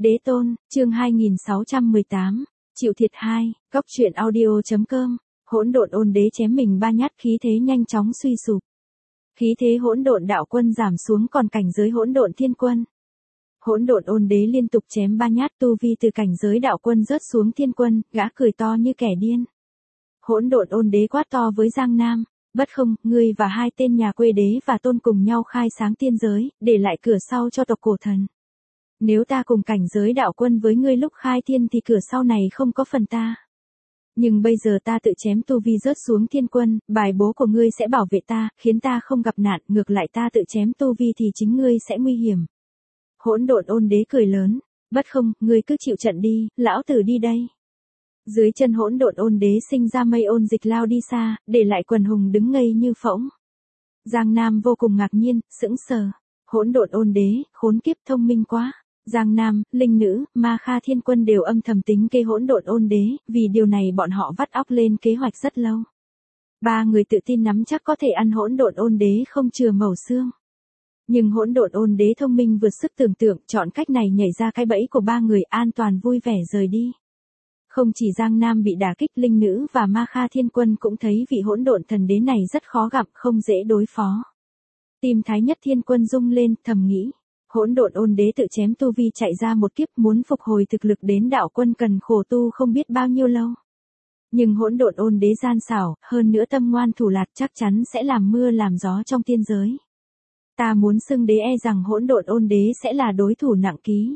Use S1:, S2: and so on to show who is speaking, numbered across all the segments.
S1: Đế tôn, chương 2618, chịu thiệt 2, góc truyện audio.com, hỗn độn ôn đế chém mình 3 nhát khí thế nhanh chóng suy sụp. Khí thế hỗn độn đạo quân giảm xuống còn cảnh giới hỗn độn thiên quân. Hỗn độn ôn đế liên tục chém 3 nhát tu vi từ cảnh giới đạo quân rớt xuống thiên quân, gã cười to như kẻ điên. Hỗn độn ôn đế quát to với Giang Nam, bất không, ngươi và 2 tên nhà quê đế và tôn cùng nhau khai sáng tiên giới, để lại cửa sau cho tộc cổ thần. Nếu ta cùng cảnh giới đạo quân với ngươi lúc khai thiên thì cửa sau này không có phần ta. Nhưng bây giờ ta tự chém tu vi rớt xuống thiên quân, bài bố của ngươi sẽ bảo vệ ta, khiến ta không gặp nạn, ngược lại ta tự chém tu vi thì chính ngươi sẽ nguy hiểm. Hỗn độn ôn đế cười lớn, bất không, ngươi cứ chịu trận đi, lão tử đi đây. Dưới chân hỗn độn ôn đế sinh ra mây ôn dịch lao đi xa, để lại quần hùng đứng ngây như phỗng. Giang Nam vô cùng ngạc nhiên, sững sờ. Hỗn độn ôn đế, khốn kiếp thông minh quá. Giang Nam, Linh Nữ, Ma Kha Thiên Quân đều âm thầm tính kế hỗn độn ôn đế, vì điều này bọn họ vắt óc lên kế hoạch rất lâu. 3 người tự tin nắm chắc có thể ăn hỗn độn ôn đế không chừa mẩu xương. Nhưng hỗn độn ôn đế thông minh vượt sức tưởng tượng, chọn cách này nhảy ra cái bẫy của 3 người an toàn vui vẻ rời đi. Không chỉ Giang Nam bị đả kích, Linh Nữ và Ma Kha Thiên Quân cũng thấy vị hỗn độn thần đế này rất khó gặp, không dễ đối phó. Tim Thái Nhất Thiên Quân rung lên, thầm nghĩ. Hỗn độn ôn đế tự chém tu vi chạy ra một kiếp, muốn phục hồi thực lực đến đạo quân cần khổ tu không biết bao nhiêu lâu. Nhưng hỗn độn ôn đế gian xảo, hơn nữa tâm ngoan thủ lạt, chắc chắn sẽ làm mưa làm gió trong tiên giới. Ta muốn xưng đế e rằng hỗn độn ôn đế sẽ là đối thủ nặng ký.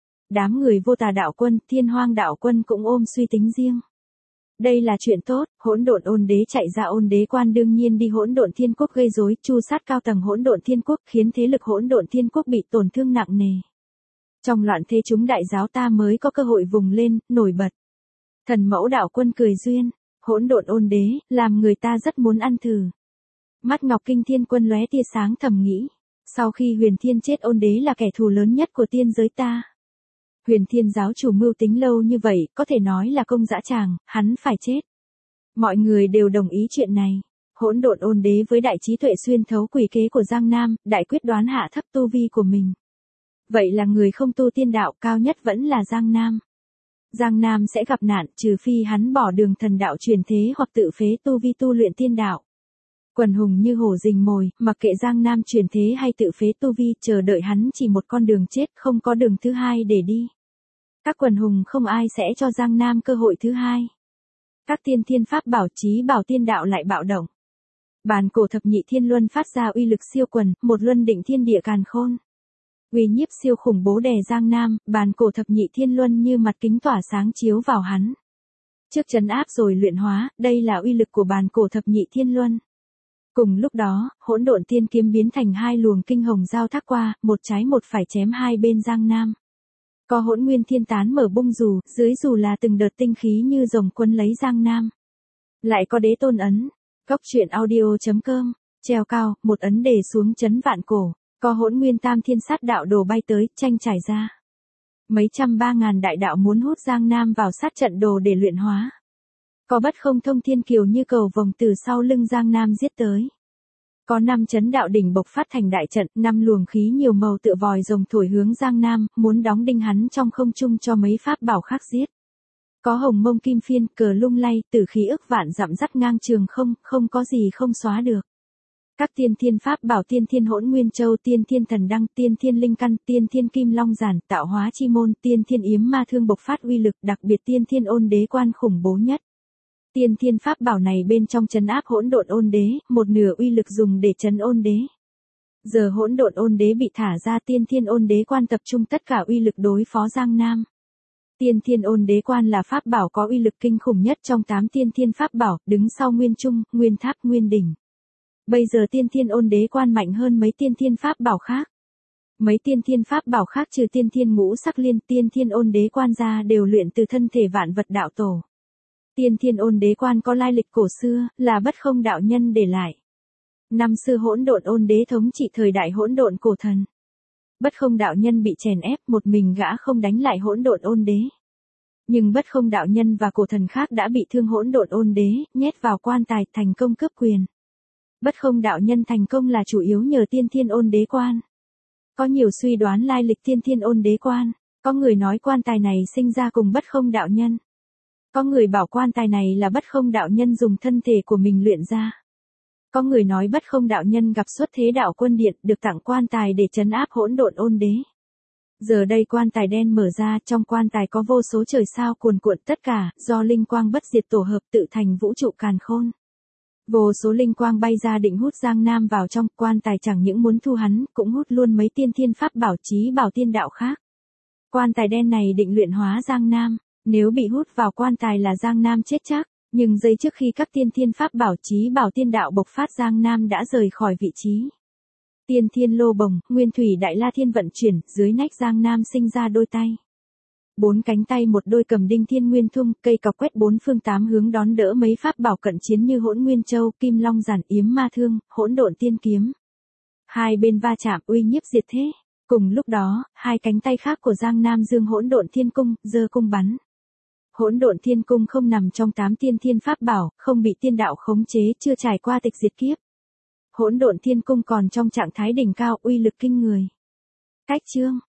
S1: Đám người vô tà đạo quân, thiên hoang đạo quân cũng ôm suy tính riêng. Đây là chuyện tốt, hỗn độn ôn đế chạy ra ôn đế quan đương nhiên đi hỗn độn thiên quốc gây rối, chu sát cao tầng hỗn độn thiên quốc, khiến thế lực hỗn độn thiên quốc bị tổn thương nặng nề. Trong loạn thế chúng đại giáo ta mới có cơ hội vùng lên, nổi bật. Thần mẫu đạo quân cười duyên, hỗn độn ôn đế, làm người ta rất muốn ăn thử. Mắt Ngọc Kinh Thiên Quân lóe tia sáng thầm nghĩ, sau khi Huyền Thiên chết ôn đế là kẻ thù lớn nhất của tiên giới ta. Huyền Thiên giáo chủ mưu tính lâu như vậy, có thể nói là công dã tràng, hắn phải chết. Mọi người đều đồng ý chuyện này. Hỗn độn ôn đế với đại trí tuệ xuyên thấu quỷ kế của Giang Nam, đại quyết đoán hạ thấp tu vi của mình. Vậy là người không tu tiên đạo, cao nhất vẫn là Giang Nam. Giang Nam sẽ gặp nạn, trừ phi hắn bỏ đường thần đạo truyền thế hoặc tự phế tu vi tu luyện tiên đạo. Quần hùng như hổ rình mồi, mặc kệ Giang Nam truyền thế hay tự phế tu vi, chờ đợi hắn chỉ một con đường chết, không có đường thứ hai để đi. Các quần hùng không ai sẽ cho Giang Nam cơ hội thứ hai. Các tiên thiên pháp bảo chí bảo tiên đạo lại bạo động. Bàn cổ thập nhị thiên luân phát ra uy lực siêu quần, một luân định thiên địa càn khôn. Uy nhiếp siêu khủng bố đè Giang Nam, bàn cổ thập nhị thiên luân như mặt kính tỏa sáng chiếu vào hắn. Trước trấn áp rồi luyện hóa, đây là uy lực của bàn cổ thập nhị thiên luân. Cùng lúc đó, hỗn độn tiên kiếm biến thành 2 luồng kinh hồng giao thác qua, một trái một phải chém 2 bên Giang Nam. Có hỗn nguyên thiên tán mở bung dù, dưới dù là từng đợt tinh khí như rồng quân lấy Giang Nam. Lại có đế tôn ấn, góc truyện audio.com, treo cao, một ấn để xuống chấn vạn cổ, có hỗn nguyên tam thiên sát đạo đồ bay tới, tranh trải ra. Mấy trăm 3.000 đại đạo muốn hút Giang Nam vào sát trận đồ để luyện hóa. Có bất không thông thiên kiều như cầu vồng từ sau lưng Giang Nam giết tới. Có 5 chấn đạo đỉnh bộc phát thành đại trận, 5 luồng khí nhiều màu tựa vòi rồng thổi hướng Giang Nam, muốn đóng đinh hắn trong không trung cho mấy pháp bảo khác giết. Có hồng mông kim phiên, cờ lung lay, tử khí ức vạn dặm dắt ngang trường không, không có gì không xóa được. Các tiên thiên pháp bảo tiên thiên hỗn nguyên châu, tiên thiên thần đăng, tiên thiên linh căn, tiên thiên kim long giản, tạo hóa chi môn, tiên thiên yếm ma thương bộc phát uy lực, đặc biệt tiên thiên ôn đế quan khủng bố nhất. Tiên thiên pháp bảo này bên trong trấn áp hỗn độn ôn đế, một nửa uy lực dùng để trấn ôn đế. Giờ hỗn độn ôn đế bị thả ra, tiên thiên ôn đế quan tập trung tất cả uy lực đối phó Giang Nam. Tiên thiên ôn đế quan là pháp bảo có uy lực kinh khủng nhất trong 8 tiên thiên pháp bảo, đứng sau Nguyên Trung, Nguyên Tháp, Nguyên Đỉnh. Bây giờ tiên thiên ôn đế quan mạnh hơn mấy tiên thiên pháp bảo khác. Mấy tiên thiên pháp bảo khác trừ tiên thiên ngũ sắc liên, tiên thiên ôn đế quan ra đều luyện từ thân thể vạn vật đạo tổ. Tiên thiên ôn đế quan có lai lịch cổ xưa, là bất không đạo nhân để lại. Năm xưa hỗn độn ôn đế thống trị thời đại hỗn độn cổ thần. Bất không đạo nhân bị chèn ép, một mình gã không đánh lại hỗn độn ôn đế. Nhưng bất không đạo nhân và cổ thần khác đã bị thương hỗn độn ôn đế, nhét vào quan tài, thành công cướp quyền. Bất không đạo nhân thành công là chủ yếu nhờ tiên thiên ôn đế quan. Có nhiều suy đoán lai lịch tiên thiên ôn đế quan. Có người nói quan tài này sinh ra cùng bất không đạo nhân. Có người bảo quan tài này là bất không đạo nhân dùng thân thể của mình luyện ra. Có người nói bất không đạo nhân gặp xuất thế đạo quân điện được tặng quan tài để trấn áp hỗn độn ôn đế. Giờ đây quan tài đen mở ra, trong quan tài có vô số trời sao cuồn cuộn tất cả, do linh quang bất diệt tổ hợp tự thành vũ trụ càn khôn. Vô số linh quang bay ra định hút Giang Nam vào trong, quan tài chẳng những muốn thu hắn, cũng hút luôn mấy tiên thiên pháp bảo chí bảo tiên đạo khác. Quan tài đen này định luyện hóa Giang Nam, nếu bị hút vào quan tài là Giang Nam chết chắc, nhưng giây trước khi các tiên thiên pháp bảo chí bảo tiên đạo bộc phát Giang Nam đã rời khỏi vị trí. Tiên thiên lô bồng, nguyên thủy đại la thiên vận chuyển, dưới nách Giang Nam sinh ra đôi tay. 4 cánh tay một đôi cầm đinh thiên nguyên thung, cây cọc quét 4 phương 8 hướng đón đỡ mấy pháp bảo cận chiến như hỗn nguyên châu, kim long giản yếm ma thương, hỗn độn tiên kiếm. Hai bên va chạm uy nhiếp diệt thế. Cùng lúc đó, hai cánh tay khác của Giang Nam dương hỗn độn thiên cung, giơ cung bắn. Hỗn độn thiên cung không nằm trong 8 tiên thiên pháp bảo, không bị tiên đạo khống chế, chưa trải qua tịch diệt kiếp. Hỗn độn thiên cung còn trong trạng thái đỉnh cao, uy lực kinh người. Cách chương